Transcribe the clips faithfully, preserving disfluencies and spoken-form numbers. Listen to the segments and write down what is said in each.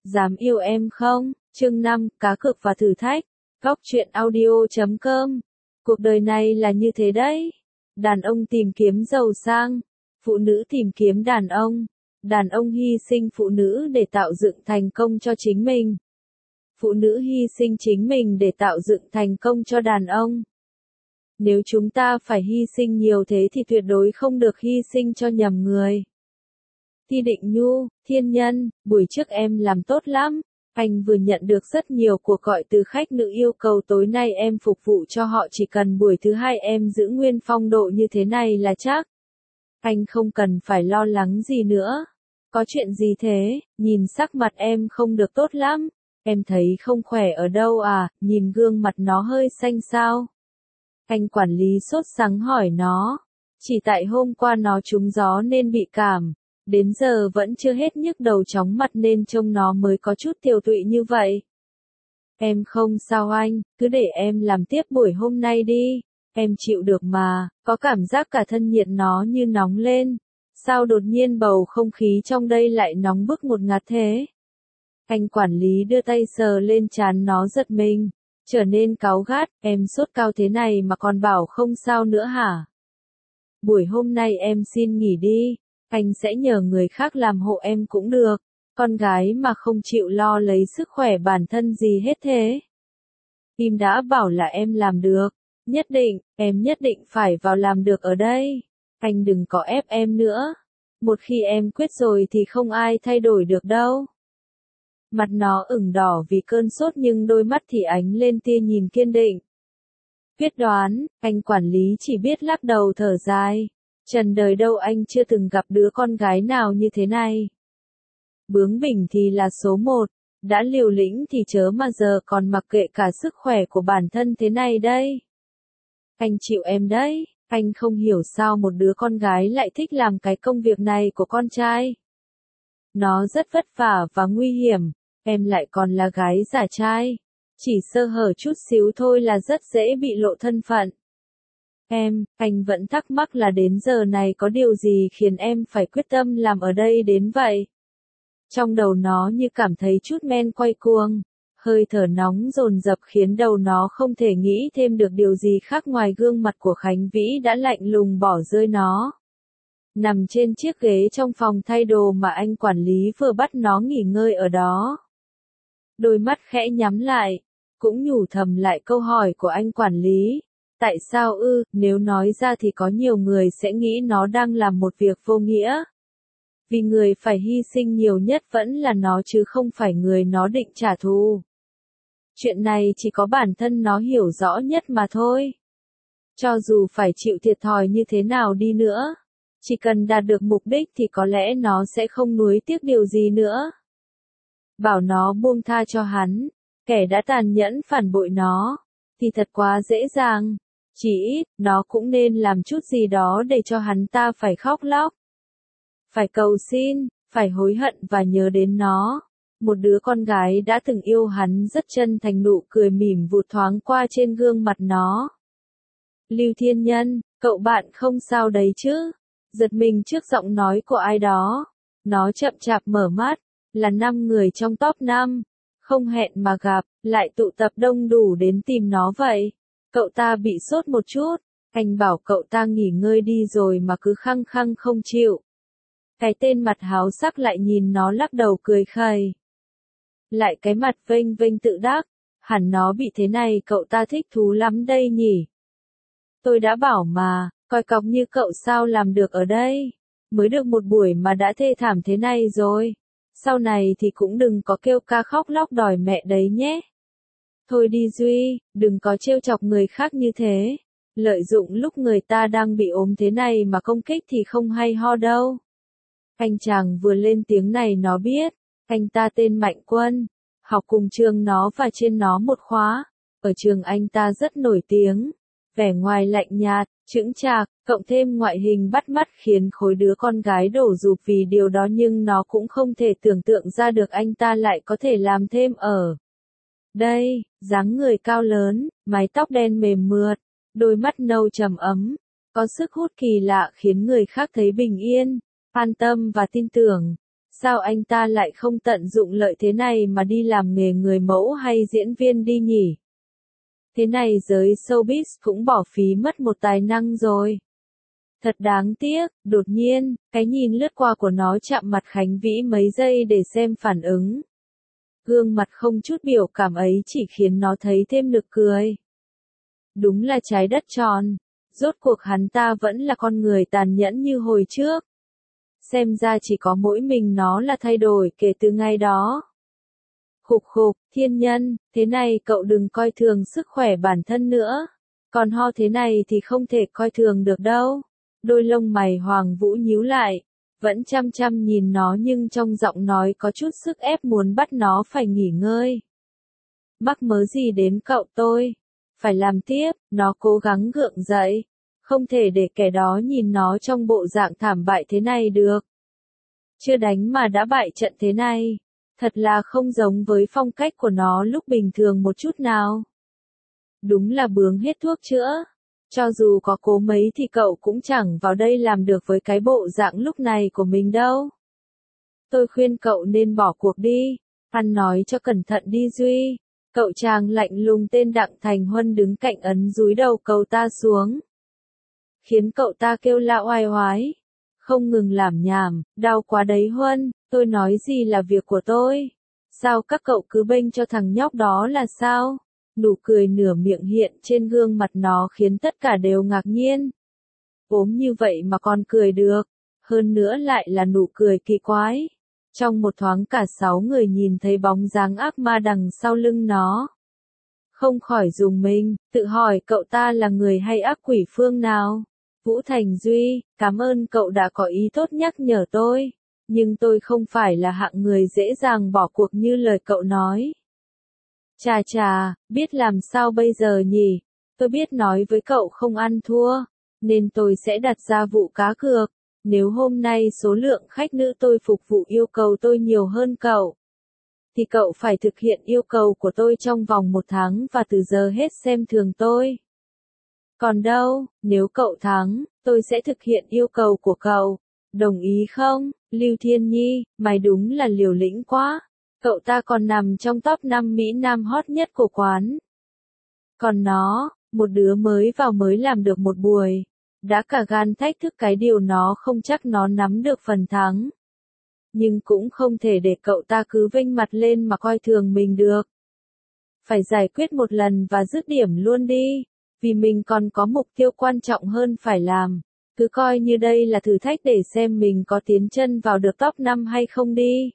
Dám yêu em không? Chương năm, cá cược và thử thách. Góc truyện audio chấm com. Cuộc đời này là như thế đấy. Đàn ông tìm kiếm giàu sang, phụ nữ tìm kiếm đàn ông. Đàn ông hy sinh phụ nữ để tạo dựng thành công cho chính mình. Phụ nữ hy sinh chính mình để tạo dựng thành công cho đàn ông. Nếu chúng ta phải hy sinh nhiều thế thì tuyệt đối không được hy sinh cho nhầm người. Thi Định Nhu, Thiên Nhân, buổi trước em làm tốt lắm. Anh vừa nhận được rất nhiều cuộc gọi từ khách nữ yêu cầu tối nay em phục vụ cho họ, chỉ cần buổi thứ hai em giữ nguyên phong độ như thế này là chắc. Anh không cần phải lo lắng gì nữa. Có chuyện gì thế? Nhìn sắc mặt em không được tốt lắm. Em thấy không khỏe ở đâu à? Nhìn gương mặt nó hơi xanh sao? Anh quản lý sốt sắng hỏi nó. Chỉ tại hôm qua nó trúng gió nên bị cảm. Đến giờ vẫn chưa hết nhức đầu chóng mặt nên trông nó mới có chút tiều tụy như vậy. Em không sao anh, cứ để em làm tiếp buổi hôm nay đi. Em chịu được mà, có cảm giác cả thân nhiệt nó như nóng lên. Sao đột nhiên bầu không khí trong đây lại nóng bức ngột ngạt thế? Anh quản lý đưa tay sờ lên trán nó giật mình, trở nên cáu gắt, em sốt cao thế này mà còn bảo không sao nữa hả? Buổi hôm nay em xin nghỉ đi. Anh sẽ nhờ người khác làm hộ em cũng được. Con gái mà không chịu lo lấy sức khỏe bản thân gì hết thế. Kim đã bảo là em làm được. Nhất định, em nhất định phải vào làm được ở đây. Anh đừng có ép em nữa. Một khi em quyết rồi thì không ai thay đổi được đâu. Mặt nó ửng đỏ vì cơn sốt nhưng đôi mắt thì ánh lên tia nhìn kiên định. Quyết đoán, anh quản lý chỉ biết lắc đầu thở dài. Trần đời đâu anh chưa từng gặp đứa con gái nào như thế này. Bướng bỉnh thì là số một, đã liều lĩnh thì chớ mà giờ còn mặc kệ cả sức khỏe của bản thân thế này đây. Anh chịu em đấy, anh không hiểu sao một đứa con gái lại thích làm cái công việc này của con trai. Nó rất vất vả và nguy hiểm, em lại còn là gái giả trai. Chỉ sơ hở chút xíu thôi là rất dễ bị lộ thân phận. Em, anh vẫn thắc mắc là đến giờ này có điều gì khiến em phải quyết tâm làm ở đây đến vậy? Trong đầu nó như cảm thấy chút men quay cuồng, hơi thở nóng dồn dập khiến đầu nó không thể nghĩ thêm được điều gì khác ngoài gương mặt của Khánh Vĩ đã lạnh lùng bỏ rơi nó. Nằm trên chiếc ghế trong phòng thay đồ mà anh quản lý vừa bắt nó nghỉ ngơi ở đó. Đôi mắt khẽ nhắm lại, cũng nhủ thầm lại câu hỏi của anh quản lý. Tại sao ư, nếu nói ra thì có nhiều người sẽ nghĩ nó đang làm một việc vô nghĩa. Vì người phải hy sinh nhiều nhất vẫn là nó chứ không phải người nó định trả thù. Chuyện này chỉ có bản thân nó hiểu rõ nhất mà thôi. Cho dù phải chịu thiệt thòi như thế nào đi nữa, chỉ cần đạt được mục đích thì có lẽ nó sẽ không nuối tiếc điều gì nữa. Bảo nó buông tha cho hắn, kẻ đã tàn nhẫn phản bội nó, thì thật quá dễ dàng. Chỉ ít, nó cũng nên làm chút gì đó để cho hắn ta phải khóc lóc. Phải cầu xin, phải hối hận và nhớ đến nó. Một đứa con gái đã từng yêu hắn rất chân thành, nụ cười mỉm vụt thoáng qua trên gương mặt nó. Lưu Thiên Nhân, cậu bạn không sao đấy chứ? Giật mình trước giọng nói của ai đó. Nó chậm chạp mở mắt, là năm người trong top năm. Không hẹn mà gặp, lại tụ tập đông đủ đến tìm nó vậy. Cậu ta bị sốt một chút, anh bảo cậu ta nghỉ ngơi đi rồi mà cứ khăng khăng không chịu. Cái tên mặt háo sắc lại nhìn nó lắc đầu cười khẩy. Lại cái mặt vênh vênh tự đắc, hẳn nó bị thế này cậu ta thích thú lắm đây nhỉ. Tôi đã bảo mà, coi cọc như cậu sao làm được ở đây. Mới được một buổi mà đã thê thảm thế này rồi. Sau này thì cũng đừng có kêu ca khóc lóc đòi mẹ đấy nhé. Thôi đi Duy, đừng có trêu chọc người khác như thế. Lợi dụng lúc người ta đang bị ốm thế này mà công kích thì không hay ho đâu. Anh chàng vừa lên tiếng này nó biết, anh ta tên Mạnh Quân, học cùng trường nó và trên nó một khóa. Ở trường anh ta rất nổi tiếng, vẻ ngoài lạnh nhạt, chững chạc, cộng thêm ngoại hình bắt mắt khiến khối đứa con gái đổ rụp vì điều đó, nhưng nó cũng không thể tưởng tượng ra được anh ta lại có thể làm thêm ở đây. Dáng người cao lớn, mái tóc đen mềm mượt, đôi mắt nâu trầm ấm, có sức hút kỳ lạ khiến người khác thấy bình yên, an tâm và tin tưởng. Sao anh ta lại không tận dụng lợi thế này mà đi làm nghề người mẫu hay diễn viên đi nhỉ? Thế này giới showbiz cũng bỏ phí mất một tài năng rồi. Thật đáng tiếc, đột nhiên, cái nhìn lướt qua của nó chạm mặt Khánh Vĩ mấy giây để xem phản ứng. Gương mặt không chút biểu cảm ấy chỉ khiến nó thấy thêm nực cười. Đúng là trái đất tròn, rốt cuộc hắn ta vẫn là con người tàn nhẫn như hồi trước. Xem ra chỉ có mỗi mình nó là thay đổi kể từ ngày đó. Khục khục, Thiên Nhân, thế này cậu đừng coi thường sức khỏe bản thân nữa. Còn ho thế này thì không thể coi thường được đâu. Đôi lông mày Hoàng Vũ nhíu lại, vẫn chăm chăm nhìn nó nhưng trong giọng nói có chút sức ép muốn bắt nó phải nghỉ ngơi. Mắc mớ gì đến cậu tôi? Phải làm tiếp, nó cố gắng gượng dậy. Không thể để kẻ đó nhìn nó trong bộ dạng thảm bại thế này được. Chưa đánh mà đã bại trận thế này. Thật là không giống với phong cách của nó lúc bình thường một chút nào. Đúng là bướng hết thuốc chữa. Cho dù có cố mấy thì cậu cũng chẳng vào đây làm được với cái bộ dạng lúc này của mình đâu. Tôi khuyên cậu nên bỏ cuộc đi. Ăn nói cho cẩn thận đi Duy. Cậu chàng lạnh lùng tên Đặng Thành Huân đứng cạnh ấn dúi đầu cậu ta xuống. Khiến cậu ta kêu la oai oái. Không ngừng làm nhảm, đau quá đấy Huân, tôi nói gì là việc của tôi. Sao các cậu cứ bênh cho thằng nhóc đó là sao? Nụ cười nửa miệng hiện trên gương mặt nó khiến tất cả đều ngạc nhiên. Ốm như vậy mà còn cười được, hơn nữa lại là nụ cười kỳ quái. Trong một thoáng cả sáu người nhìn thấy bóng dáng ác ma đằng sau lưng nó. Không khỏi rùng mình, tự hỏi cậu ta là người hay ác quỷ phương nào? Vũ Thành Duy, cảm ơn cậu đã có ý tốt nhắc nhở tôi, nhưng tôi không phải là hạng người dễ dàng bỏ cuộc như lời cậu nói. Chà chà, biết làm sao bây giờ nhỉ? Tôi biết nói với cậu không ăn thua, nên tôi sẽ đặt ra vụ cá cược. Nếu hôm nay số lượng khách nữ tôi phục vụ yêu cầu tôi nhiều hơn cậu, thì cậu phải thực hiện yêu cầu của tôi trong vòng một tháng và từ giờ hết xem thường tôi. Còn đâu, nếu cậu thắng, tôi sẽ thực hiện yêu cầu của cậu. Đồng ý không, Lưu Thiên Nhi, mày đúng là liều lĩnh quá. Cậu ta còn nằm trong top năm Mỹ Nam hot nhất của quán. Còn nó, một đứa mới vào mới làm được một buổi. Đã cả gan thách thức cái điều nó không chắc nó nắm được phần thắng. Nhưng cũng không thể để cậu ta cứ vênh mặt lên mà coi thường mình được. Phải giải quyết một lần và dứt điểm luôn đi. Vì mình còn có mục tiêu quan trọng hơn phải làm. Cứ coi như đây là thử thách để xem mình có tiến chân vào được top năm hay không đi.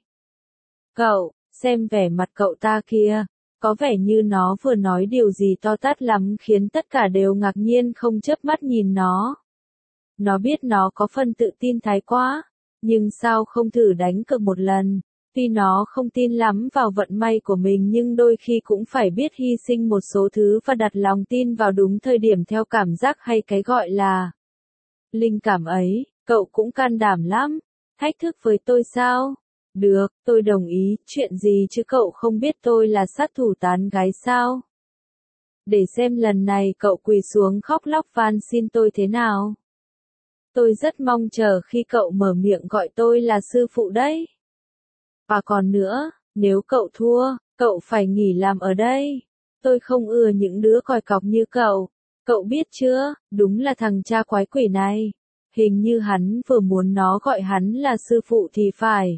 Cậu, xem vẻ mặt cậu ta kia. Có vẻ như nó vừa nói điều gì to tát lắm khiến tất cả đều ngạc nhiên không chớp mắt nhìn nó. Nó biết nó có phần tự tin thái quá. Nhưng sao không thử đánh cược một lần. Tuy nó không tin lắm vào vận may của mình nhưng đôi khi cũng phải biết hy sinh một số thứ và đặt lòng tin vào đúng thời điểm theo cảm giác hay cái gọi là linh cảm ấy. Cậu cũng can đảm lắm. Thách thức với tôi sao? Được, tôi đồng ý. Chuyện gì chứ cậu không biết tôi là sát thủ tán gái sao? Để xem lần này cậu quỳ xuống khóc lóc van xin tôi thế nào. Tôi rất mong chờ khi cậu mở miệng gọi tôi là sư phụ đấy. Và còn nữa, nếu cậu thua, cậu phải nghỉ làm ở đây. Tôi không ưa những đứa còi cọc như cậu. Cậu biết chưa, đúng là thằng cha quái quỷ này. Hình như hắn vừa muốn nó gọi hắn là sư phụ thì phải.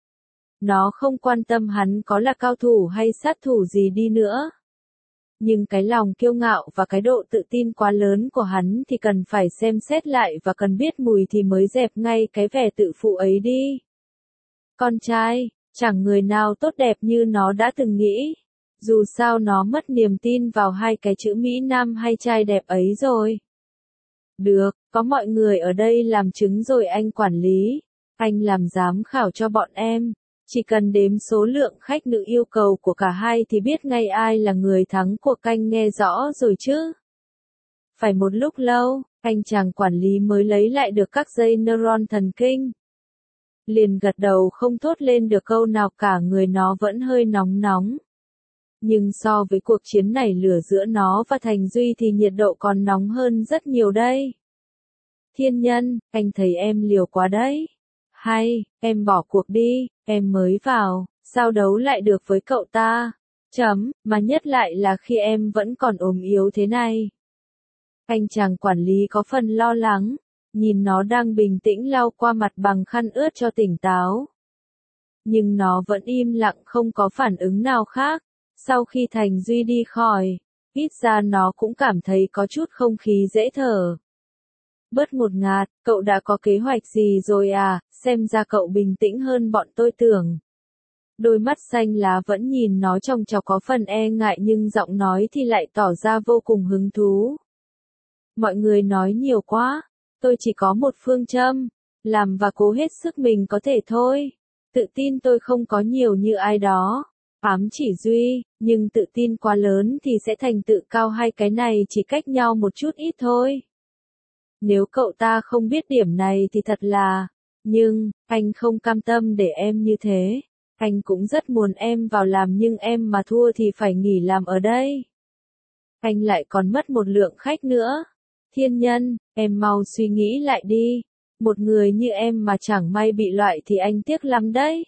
Nó không quan tâm hắn có là cao thủ hay sát thủ gì đi nữa. Nhưng cái lòng kiêu ngạo và cái độ tự tin quá lớn của hắn thì cần phải xem xét lại và cần biết mùi thì mới dẹp ngay cái vẻ tự phụ ấy đi. Con trai, chẳng người nào tốt đẹp như nó đã từng nghĩ. Dù sao nó mất niềm tin vào hai cái chữ Mỹ Nam hay trai đẹp ấy rồi. Được, có mọi người ở đây làm chứng rồi anh quản lý. Anh làm giám khảo cho bọn em. Chỉ cần đếm số lượng khách nữ yêu cầu của cả hai thì biết ngay ai là người thắng cuộc canh nghe rõ rồi chứ. Phải một lúc lâu, anh chàng quản lý mới lấy lại được các dây neuron thần kinh. Liền gật đầu không thốt lên được câu nào cả người nó vẫn hơi nóng nóng. Nhưng so với cuộc chiến này lửa giữa nó và Thành Duy thì nhiệt độ còn nóng hơn rất nhiều đây. Thiên Nhân, anh thấy em liều quá đấy. Hay, em bỏ cuộc đi, em mới vào, sao đấu lại được với cậu ta? Chấm, mà nhất lại là khi em vẫn còn ốm yếu thế này. Anh chàng quản lý có phần lo lắng, nhìn nó đang bình tĩnh lau qua mặt bằng khăn ướt cho tỉnh táo. Nhưng nó vẫn im lặng không có phản ứng nào khác. Sau khi Thành Duy đi khỏi, ít ra nó cũng cảm thấy có chút không khí dễ thở. Bớt ngột ngạt, cậu đã có kế hoạch gì rồi à, xem ra cậu bình tĩnh hơn bọn tôi tưởng. Đôi mắt xanh lá vẫn nhìn nó trông chọc có phần e ngại nhưng giọng nói thì lại tỏ ra vô cùng hứng thú. Mọi người nói nhiều quá, tôi chỉ có một phương châm, làm và cố hết sức mình có thể thôi. Tự tin tôi không có nhiều như ai đó. Ám chỉ Duy, nhưng tự tin quá lớn thì sẽ thành tự cao, hai cái này chỉ cách nhau một chút ít thôi. Nếu cậu ta không biết điểm này thì thật là, nhưng, anh không cam tâm để em như thế. Anh cũng rất muốn em vào làm nhưng em mà thua thì phải nghỉ làm ở đây. Anh lại còn mất một lượng khách nữa. Thiên Nhân, em mau suy nghĩ lại đi. Một người như em mà chẳng may bị loại thì anh tiếc lắm đấy.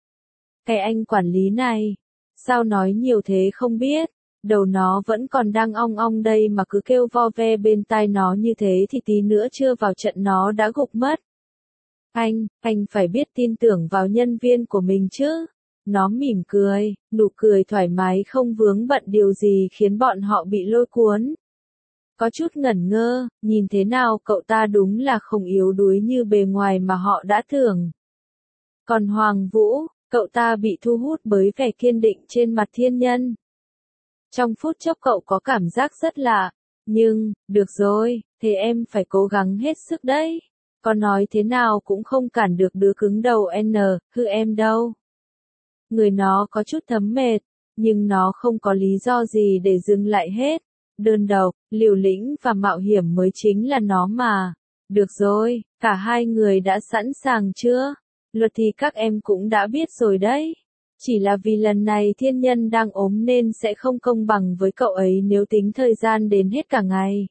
Cái anh quản lý này, sao nói nhiều thế không biết, đầu nó vẫn còn đang ong ong đây mà cứ kêu vo ve bên tai nó như thế thì tí nữa chưa vào trận nó đã gục mất. Anh, anh phải biết tin tưởng vào nhân viên của mình chứ. Nó mỉm cười, nụ cười thoải mái không vướng bận điều gì khiến bọn họ bị lôi cuốn. Có chút ngẩn ngơ, nhìn thế nào cậu ta đúng là không yếu đuối như bề ngoài mà họ đã tưởng. Còn Hoàng Vũ, cậu ta bị thu hút bởi vẻ kiên định trên mặt Thiên Nhân. Trong phút chốc cậu có cảm giác rất lạ, nhưng, được rồi, thế em phải cố gắng hết sức đấy. Có nói thế nào cũng không cản được đứa cứng đầu N, hư em đâu. Người nó có chút thấm mệt, nhưng nó không có lý do gì để dừng lại hết. Đơn độc, liều lĩnh và mạo hiểm mới chính là nó mà. Được rồi, cả hai người đã sẵn sàng chưa? Luật thì các em cũng đã biết rồi đấy. Chỉ là vì lần này Thiên Nhân đang ốm nên sẽ không công bằng với cậu ấy nếu tính thời gian đến hết cả ngày.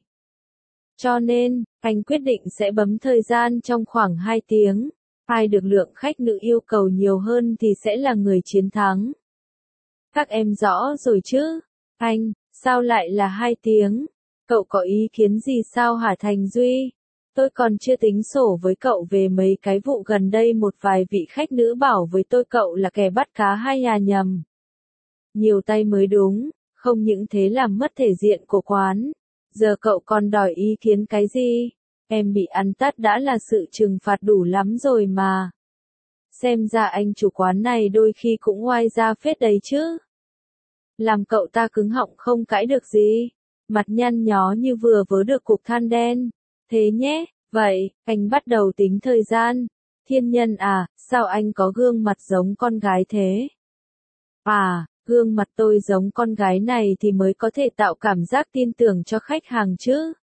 Cho nên, anh quyết định sẽ bấm thời gian trong khoảng hai tiếng. Ai được lượng khách nữ yêu cầu nhiều hơn thì sẽ là người chiến thắng. Các em rõ rồi chứ? Anh, sao lại là hai tiếng? Cậu có ý kiến gì sao hả Thành Duy? Tôi còn chưa tính sổ với cậu về mấy cái vụ gần đây một vài vị khách nữ bảo với tôi cậu là kẻ bắt cá hai nhà nhầm. Nhiều tay mới đúng, không những thế làm mất thể diện của quán. Giờ cậu còn đòi ý kiến cái gì? Em bị ăn tát đã là sự trừng phạt đủ lắm rồi mà. Xem ra anh chủ quán này đôi khi cũng oai ra phết đấy chứ. Làm cậu ta cứng họng không cãi được gì. Mặt nhăn nhó như vừa vớ được cục than đen. Thế nhé, vậy, anh bắt đầu tính thời gian. Thiên Nhân à, sao anh có gương mặt giống con gái thế? À, gương mặt tôi giống con gái này thì mới có thể tạo cảm giác tin tưởng cho khách hàng chứ.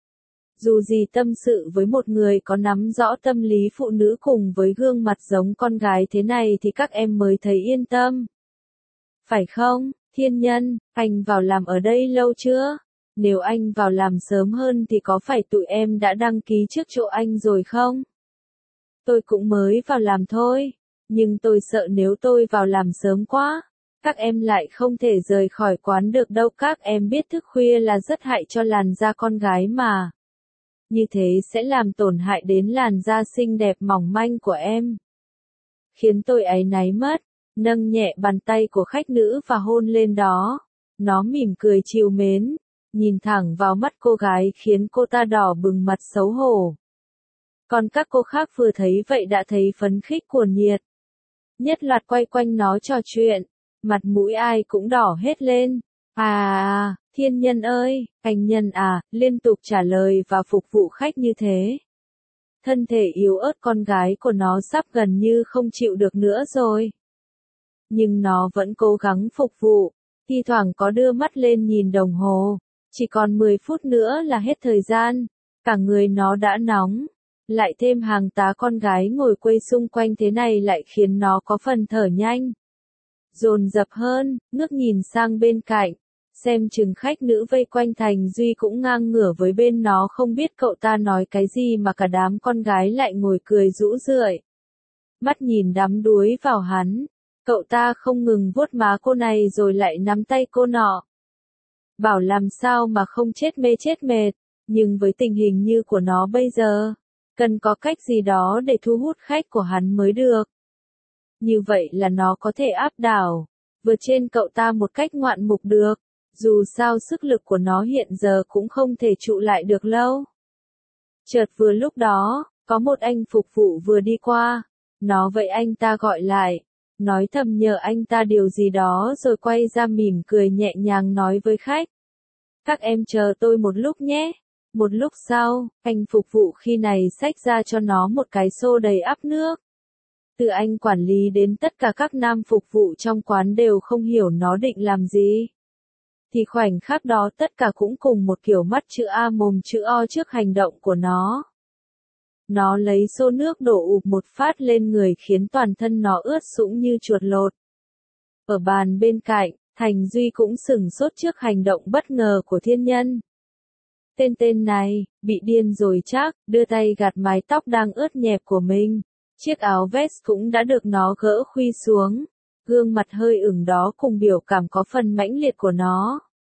Dù gì tâm sự với một người có nắm rõ tâm lý phụ nữ cùng với gương mặt giống con gái thế này thì các em mới thấy yên tâm. Phải không, Thiên Nhân, anh vào làm ở đây lâu chưa? Nếu anh vào làm sớm hơn thì có phải tụi em đã đăng ký trước chỗ anh rồi không? Tôi cũng mới vào làm thôi, nhưng tôi sợ nếu tôi vào làm sớm quá, các em lại không thể rời khỏi quán được đâu. Các em biết thức khuya là rất hại cho làn da con gái mà. Như thế sẽ làm tổn hại đến làn da xinh đẹp mỏng manh của em. Khiến tôi áy náy mất, nâng nhẹ bàn tay của khách nữ và hôn lên đó. Nó mỉm cười trìu mến, nhìn thẳng vào mắt cô gái khiến cô ta đỏ bừng mặt xấu hổ. Còn các cô khác vừa thấy vậy đã thấy phấn khích cuồng nhiệt. Nhất loạt quay quanh nó trò chuyện, mặt mũi ai cũng đỏ hết lên. À, Thiên Nhân ơi, anh Nhân à, liên tục trả lời và phục vụ khách như thế. Thân thể yếu ớt con gái của nó sắp gần như không chịu được nữa rồi. Nhưng nó vẫn cố gắng phục vụ, thi thoảng có đưa mắt lên nhìn đồng hồ. Chỉ còn mười phút nữa là hết thời gian, cả người nó đã nóng. Lại thêm hàng tá con gái ngồi quây xung quanh thế này lại khiến nó có phần thở nhanh. Dồn dập hơn, ngước nhìn sang bên cạnh, xem chừng khách nữ vây quanh Thành Duy cũng ngang ngửa với bên nó không biết cậu ta nói cái gì mà cả đám con gái lại ngồi cười rũ rượi. mắt nhìn đắm đuối vào hắn. Cậu ta không ngừng vuốt má cô này rồi lại nắm tay cô nọ. Bảo làm sao mà không chết mê chết mệt, nhưng với tình hình như của nó bây giờ, cần có cách gì đó để thu hút khách của hắn mới được. Như vậy là nó có thể áp đảo, vượt trên cậu ta một cách ngoạn mục được, dù sao sức lực của nó hiện giờ cũng không thể trụ lại được lâu. Chợt vừa lúc đó, có một anh phục vụ vừa đi qua, nó vậy anh ta gọi lại, nói thầm nhờ anh ta điều gì đó rồi quay ra mỉm cười nhẹ nhàng nói với khách. Các em chờ tôi một lúc nhé. Một lúc sau, anh phục vụ khi này xách ra cho nó một cái xô đầy ắp nước. Từ anh quản lý đến tất cả các nam phục vụ trong quán đều không hiểu nó định làm gì. Thì khoảnh khắc đó tất cả cũng cùng một kiểu mắt chữ A mồm chữ O trước hành động của nó. Nó lấy xô nước đổ ụp một phát lên người khiến toàn thân nó ướt sũng như chuột lột. Ở bàn bên cạnh, Thành Duy cũng sửng sốt trước hành động bất ngờ của thiên nhân. Tên tên này, bị điên rồi chắc, đưa tay gạt mái tóc đang ướt nhẹp của mình. Chiếc áo vest cũng đã được nó gỡ khuy xuống. Gương mặt hơi ửng đó cùng biểu cảm có phần mãnh liệt của nó.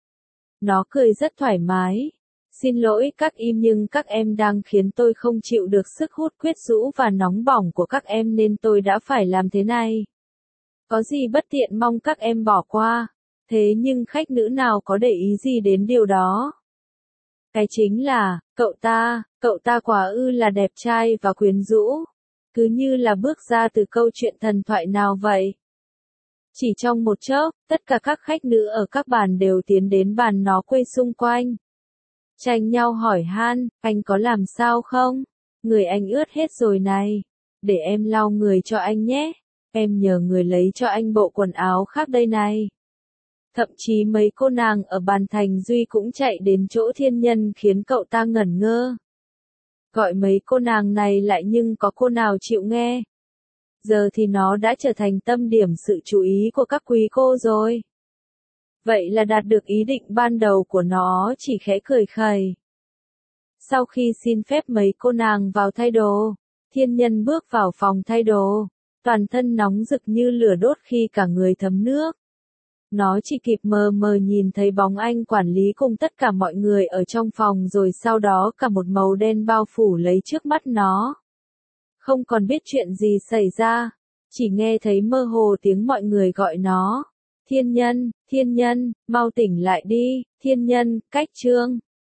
Nó cười rất thoải mái. Xin lỗi các im nhưng các em đang khiến tôi không chịu được sức hút quyến rũ và nóng bỏng của các em nên tôi đã phải làm thế này. Có gì bất tiện mong các em bỏ qua. Thế nhưng khách nữ nào có để ý gì đến điều đó? Cái chính là, cậu ta, cậu ta quả ư là đẹp trai và quyến rũ. Cứ như là bước ra từ câu chuyện thần thoại nào vậy. Chỉ trong một chốc, tất cả các khách nữ ở các bàn đều tiến đến bàn nó quay xung quanh. Tranh nhau hỏi han, anh có làm sao không? Người anh ướt hết rồi này. Để em lau người cho anh nhé. Em nhờ người lấy cho anh bộ quần áo khác đây này. Thậm chí mấy cô nàng ở bàn Thành Duy cũng chạy đến chỗ thiên nhân khiến cậu ta ngẩn ngơ. Gọi mấy cô nàng này lại nhưng có cô nào chịu nghe. Giờ thì nó đã trở thành tâm điểm sự chú ý của các quý cô rồi. Vậy là đạt được ý định ban đầu của nó, chỉ khẽ cười khẩy. Sau khi xin phép mấy cô nàng vào thay đồ, thiên nhân bước vào phòng thay đồ, toàn thân nóng rực như lửa đốt khi cả người thấm nước. Nó chỉ kịp mờ mờ nhìn thấy bóng anh quản lý cùng tất cả mọi người ở trong phòng rồi sau đó cả một màu đen bao phủ lấy trước mắt nó. Không còn biết chuyện gì xảy ra, chỉ nghe thấy mơ hồ tiếng mọi người gọi nó. Thiên nhân, thiên nhân, mau tỉnh lại đi, thiên nhân, cách trương.